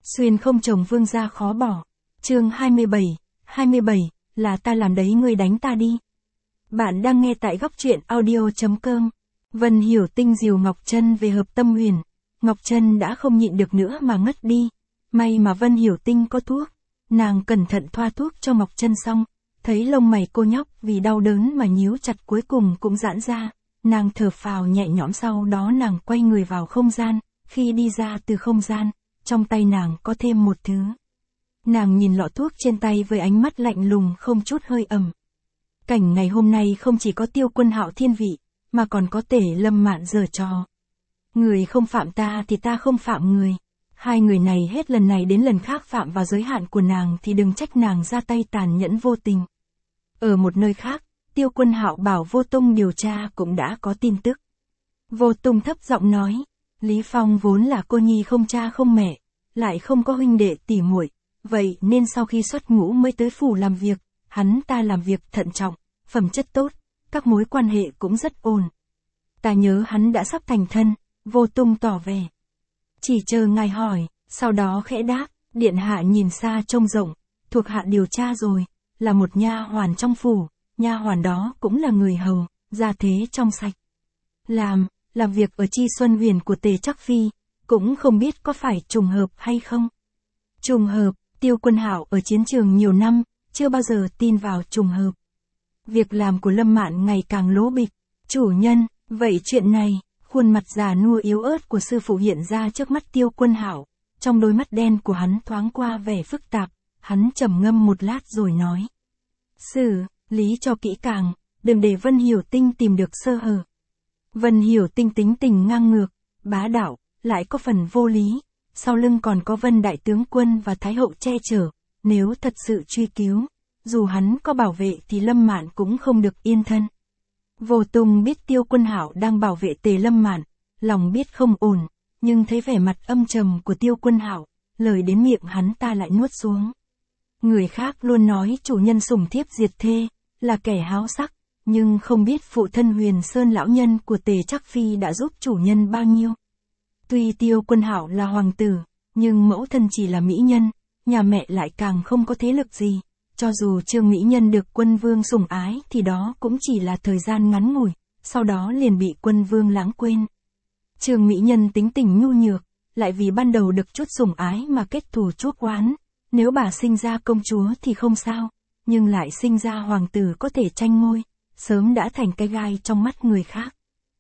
Xuyên không chồng vương gia khó bỏ. Chương 27, là ta làm đấy ngươi đánh ta đi. Bạn đang nghe tại góc truyện audio.com. Vân Hiểu Tinh dìu Ngọc Trân về Hợp Tâm Huyền. Ngọc Trân đã không nhịn được nữa mà ngất đi. May mà Vân Hiểu Tinh có thuốc. Nàng cẩn thận thoa thuốc cho Ngọc Trân xong, thấy lông mày cô nhóc vì đau đớn mà nhíu chặt cuối cùng cũng giãn ra. Nàng thở phào nhẹ nhõm, sau đó nàng quay người vào không gian. Khi đi ra từ không gian, trong tay nàng có thêm một thứ. Nàng nhìn lọ thuốc trên tay với ánh mắt lạnh lùng không chút hơi ẩm. Cảnh ngày hôm nay không chỉ có Tiêu Quân Hạo thiên vị, mà còn có Tề Lâm Mạn giở trò. Người không phạm ta thì ta không phạm người. Hai người này hết lần này đến lần khác phạm vào giới hạn của nàng thì đừng trách nàng ra tay tàn nhẫn vô tình. Ở một nơi khác, Tiêu Quân Hạo bảo Vô Tung điều tra cũng đã có tin tức. Vô Tung thấp giọng nói, Lý Phong vốn là cô nhi không cha không mẹ, lại không có huynh đệ tỉ muội, vậy nên sau khi xuất ngũ mới tới phủ làm việc, hắn ta làm việc thận trọng, phẩm chất tốt, các mối quan hệ cũng rất ổn. Ta nhớ hắn đã sắp thành thân. Vô Tung tỏ vẻ. Chỉ chờ ngài hỏi, sau đó khẽ đáp, điện hạ nhìn xa trông rộng, thuộc hạ điều tra rồi, là một nha hoàn trong phủ, nha hoàn đó cũng là người hầu, gia thế trong sạch. Làm việc ở Chi Xuân Huyền của Tề Trắc Phi, cũng không biết có phải trùng hợp hay không. Trùng hợp, Tiêu Quân Hạo ở chiến trường nhiều năm, chưa bao giờ tin vào trùng hợp. Việc làm của Lâm Mạn ngày càng lố bịch. Chủ nhân, vậy chuyện này, khuôn mặt già nua yếu ớt của sư phụ hiện ra trước mắt Tiêu Quân Hạo, trong đôi mắt đen của hắn thoáng qua vẻ phức tạp, hắn trầm ngâm một lát rồi nói. Xử lý cho kỹ càng, đừng để Vân Hiểu Tinh tìm được sơ hở. Vân Hiểu Tinh tính tình ngang ngược, bá đạo, lại có phần vô lý, sau lưng còn có Vân Đại Tướng Quân và Thái Hậu che chở, nếu thật sự truy cứu, dù hắn có bảo vệ thì Lâm Mạn cũng không được yên thân. Vô Tung biết Tiêu Quân Hạo đang bảo vệ Tề Lâm Mạn, lòng biết không ổn, nhưng thấy vẻ mặt âm trầm của Tiêu Quân Hạo, lời đến miệng hắn ta lại nuốt xuống. Người khác luôn nói chủ nhân sủng thiếp diệt thê, là kẻ háo sắc, nhưng không biết phụ thân Huyền Sơn lão nhân của Tề Trắc Phi đã giúp chủ nhân bao nhiêu. Tuy Tiêu Quân Hạo là hoàng tử, nhưng mẫu thân chỉ là mỹ nhân, nhà mẹ lại càng không có thế lực gì. Cho dù Trương Mỹ Nhân được Quân Vương sủng ái thì đó cũng chỉ là thời gian ngắn ngủi, sau đó liền bị Quân Vương lãng quên. Trương Mỹ Nhân tính tình nhu nhược, lại vì ban đầu được chút sủng ái mà kết thù chuốc oán. Nếu bà sinh ra công chúa thì không sao, nhưng lại sinh ra hoàng tử có thể tranh ngôi, sớm đã thành cái gai trong mắt người khác.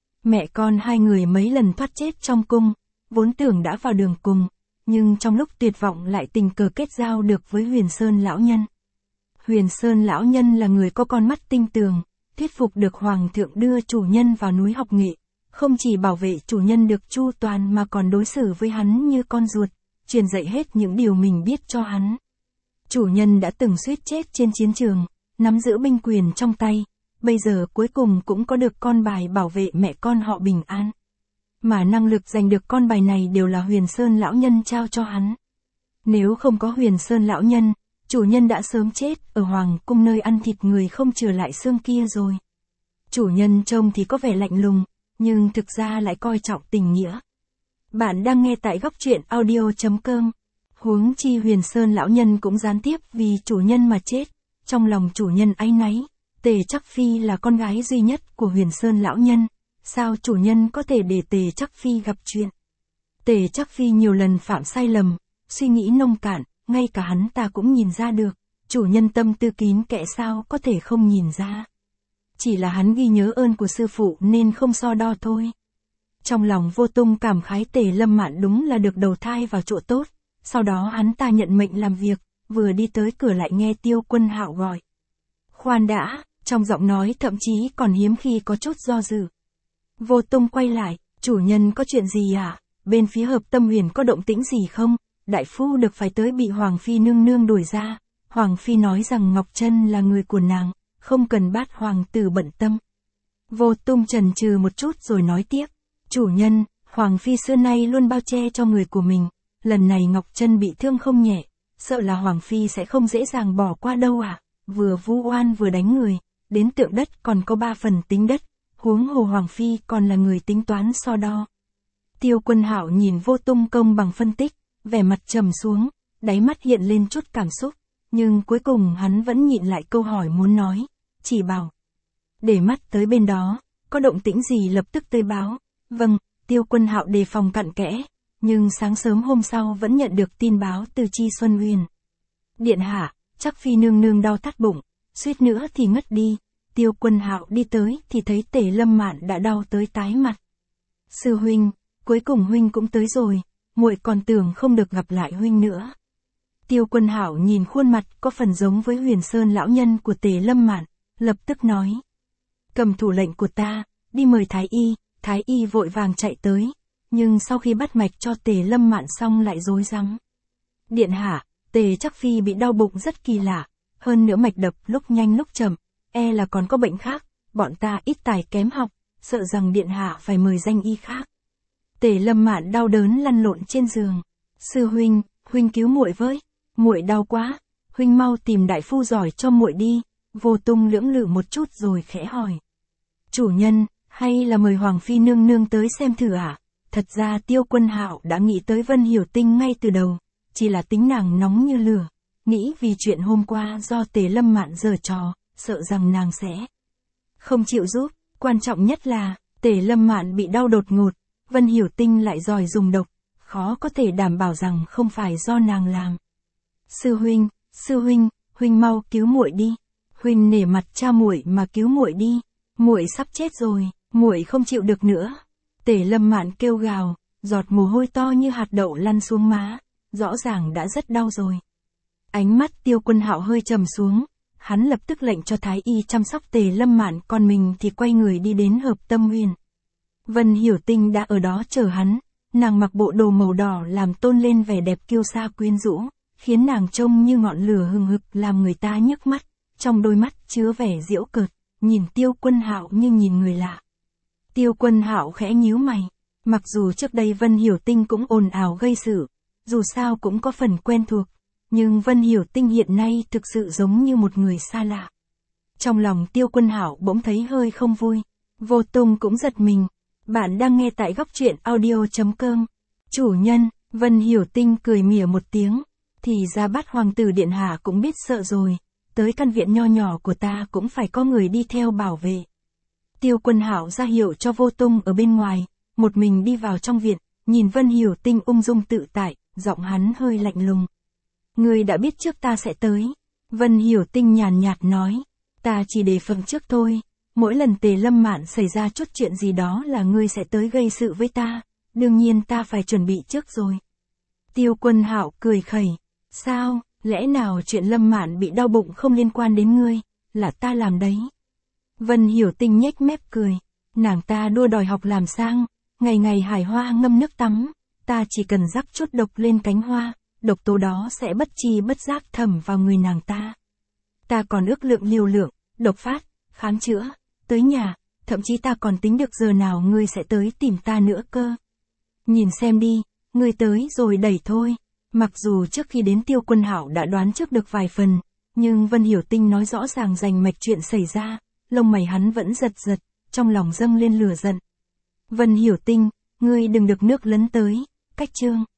Mẹ con hai người mấy lần thoát chết trong cung, vốn tưởng đã vào đường cùng, nhưng trong lúc tuyệt vọng lại tình cờ kết giao được với Huyền Sơn lão nhân. Huyền Sơn lão nhân là người có con mắt tinh tường, thuyết phục được hoàng thượng đưa chủ nhân vào núi học nghệ, không chỉ bảo vệ chủ nhân được chu toàn mà còn đối xử với hắn như con ruột, truyền dạy hết những điều mình biết cho hắn. Chủ nhân đã từng suýt chết trên chiến trường, nắm giữ binh quyền trong tay, bây giờ cuối cùng cũng có được con bài bảo vệ mẹ con họ bình an. Mà năng lực giành được con bài này đều là Huyền Sơn lão nhân trao cho hắn. Nếu không có Huyền Sơn lão nhân, chủ nhân đã sớm chết ở hoàng cung nơi ăn thịt người không chừa lại xương kia rồi. Chủ nhân trông thì có vẻ lạnh lùng, nhưng thực ra lại coi trọng tình nghĩa. Bạn đang nghe tại góc truyện audio.com. Huống chi Huyền Sơn lão nhân cũng gián tiếp vì chủ nhân mà chết. Trong lòng chủ nhân áy náy, Tề Trắc Phi là con gái duy nhất của Huyền Sơn lão nhân. Sao chủ nhân có thể để Tề Trắc Phi gặp chuyện? Tề Trắc Phi nhiều lần phạm sai lầm, suy nghĩ nông cạn, ngay cả hắn ta cũng nhìn ra được, chủ nhân tâm tư kín kẽ sao có thể không nhìn ra. Chỉ là hắn ghi nhớ ơn của sư phụ nên không so đo thôi. Trong lòng Vô Tung cảm khái Tề Lâm Mạn đúng là được đầu thai vào chỗ tốt, sau đó hắn ta nhận mệnh làm việc, vừa đi tới cửa lại nghe Tiêu Quân Hạo gọi. Khoan đã, trong giọng nói thậm chí còn hiếm khi có chút do dự. Vô Tung quay lại, chủ nhân có chuyện gì ạ? Bên phía Hợp Tâm Huyền có động tĩnh gì không? Đại phu được phải tới bị Hoàng Phi nương nương đuổi ra, Hoàng Phi nói rằng Ngọc Trân là người của nàng, không cần bắt hoàng tử bận tâm. Vô Tung chần chừ một chút rồi nói tiếp, chủ nhân, Hoàng Phi xưa nay luôn bao che cho người của mình, lần này Ngọc Trân bị thương không nhẹ, sợ là Hoàng Phi sẽ không dễ dàng bỏ qua đâu ạ. Vừa vu oan vừa đánh người, đến tượng đất còn có 3 phần tính đất, huống hồ Hoàng Phi còn là người tính toán so đo. Tiêu Quân Hạo nhìn Vô Tung công bằng phân tích, vẻ mặt trầm xuống, đáy mắt hiện lên chút cảm xúc, nhưng cuối cùng hắn vẫn nhịn lại câu hỏi muốn nói, chỉ bảo. Để mắt tới bên đó, có động tĩnh gì lập tức tới báo. Vâng, Tiêu Quân Hạo đề phòng cặn kẽ, nhưng sáng sớm hôm sau vẫn nhận được tin báo từ Chi Xuân Uyên. Điện hạ, chắc phi nương nương đau thắt bụng, suýt nữa thì ngất đi. Tiêu Quân Hạo đi tới thì thấy Tề Lâm Mạn đã đau tới tái mặt. Sư huynh, cuối cùng huynh cũng tới rồi, muội còn tưởng không được gặp lại huynh nữa. Tiêu Quân Hạo nhìn khuôn mặt có phần giống với Huyền Sơn lão nhân của Tề Lâm Mạn, lập tức nói: "Cầm thủ lệnh của ta, đi mời thái y." Thái y vội vàng chạy tới, nhưng sau khi bắt mạch cho Tề Lâm Mạn xong lại rối rắm. "Điện hạ, Tề chắc phi bị đau bụng rất kỳ lạ, hơn nữa mạch đập lúc nhanh lúc chậm, e là còn có bệnh khác, bọn ta ít tài kém học, sợ rằng điện hạ phải mời danh y khác." Tề Lâm Mạn đau đớn lăn lộn trên giường. "Sư huynh, huynh cứu muội với, muội đau quá, huynh mau tìm đại phu giỏi cho muội đi." Vô Tung lưỡng lự một chút rồi khẽ hỏi: "Chủ nhân, hay là mời Hoàng phi nương nương tới xem thử ạ?" Thật ra Tiêu Quân Hạo đã nghĩ tới Vân Hiểu Tinh ngay từ đầu, chỉ là tính nàng nóng như lửa, nghĩ vì chuyện hôm qua do Tề Lâm Mạn giở trò, sợ rằng nàng sẽ không chịu giúp, quan trọng nhất là Tề Lâm Mạn bị đau đột ngột, Vân Hiểu Tinh lại giỏi dùng độc, khó có thể đảm bảo rằng không phải do nàng làm. Sư huynh, huynh mau cứu muội đi. Huynh nể mặt cha muội mà cứu muội đi. Muội sắp chết rồi, muội không chịu được nữa." Tề Lâm Mạn kêu gào, giọt mồ hôi to như hạt đậu lăn xuống má, rõ ràng đã rất đau rồi. Ánh mắt Tiêu Quân Hạo hơi trầm xuống, hắn lập tức lệnh cho thái y chăm sóc Tề Lâm Mạn, còn mình thì quay người đi đến Hợp Tâm Huyền. Vân Hiểu Tinh đã ở đó chờ hắn, nàng mặc bộ đồ màu đỏ làm tôn lên vẻ đẹp kiêu sa quyến rũ, khiến nàng trông như ngọn lửa hừng hực làm người ta nhức mắt, trong đôi mắt chứa vẻ giễu cợt, nhìn Tiêu Quân Hạo như nhìn người lạ. Tiêu Quân Hạo khẽ nhíu mày, mặc dù trước đây Vân Hiểu Tinh cũng ồn ào gây sự, dù sao cũng có phần quen thuộc, nhưng Vân Hiểu Tinh hiện nay thực sự giống như một người xa lạ. Trong lòng Tiêu Quân Hạo bỗng thấy hơi không vui. Vô Tung cũng giật mình. Bạn đang nghe tại góc truyện audio.com. Chủ nhân, Vân Hiểu Tinh cười mỉa một tiếng. Thì ra Bát Hoàng tử điện hạ cũng biết sợ rồi. Tới căn viện nho nhỏ của ta cũng phải có người đi theo bảo vệ. Tiêu Quân Hạo ra hiệu cho Vô Tung ở bên ngoài, một mình đi vào trong viện, nhìn Vân Hiểu Tinh ung dung tự tại, giọng hắn hơi lạnh lùng. Ngươi đã biết trước ta sẽ tới. Vân Hiểu Tinh nhàn nhạt nói. Ta chỉ đề phòng trước thôi. Mỗi lần Tề Lâm Mạn xảy ra chút chuyện gì đó là ngươi sẽ tới gây sự với ta. Đương nhiên ta phải chuẩn bị trước rồi. Tiêu Quân Hạo cười khẩy. Sao, lẽ nào chuyện Lâm Mạn bị đau bụng không liên quan đến ngươi, là ta làm đấy. Vân Hiểu Tinh nhếch mép cười. Nàng ta đua đòi học làm sang, ngày ngày hải hoa ngâm nước tắm. Ta chỉ cần rắc chút độc lên cánh hoa, độc tố đó sẽ bất chi bất giác thẩm vào người nàng ta. Ta còn ước lượng liều lượng, độc phát, khám chữa, tới nhà, thậm chí ta còn tính được giờ nào ngươi sẽ tới tìm ta nữa cơ. Nhìn xem đi, ngươi tới rồi đẩy thôi. Mặc dù trước khi đến Tiêu Quân Hạo đã đoán trước được vài phần, nhưng Vân Hiểu Tinh nói rõ ràng rành mạch chuyện xảy ra, lông mày hắn vẫn giật giật, trong lòng dâng lên lửa giận. Vân Hiểu Tinh, ngươi đừng được nước lấn tới, cách chương.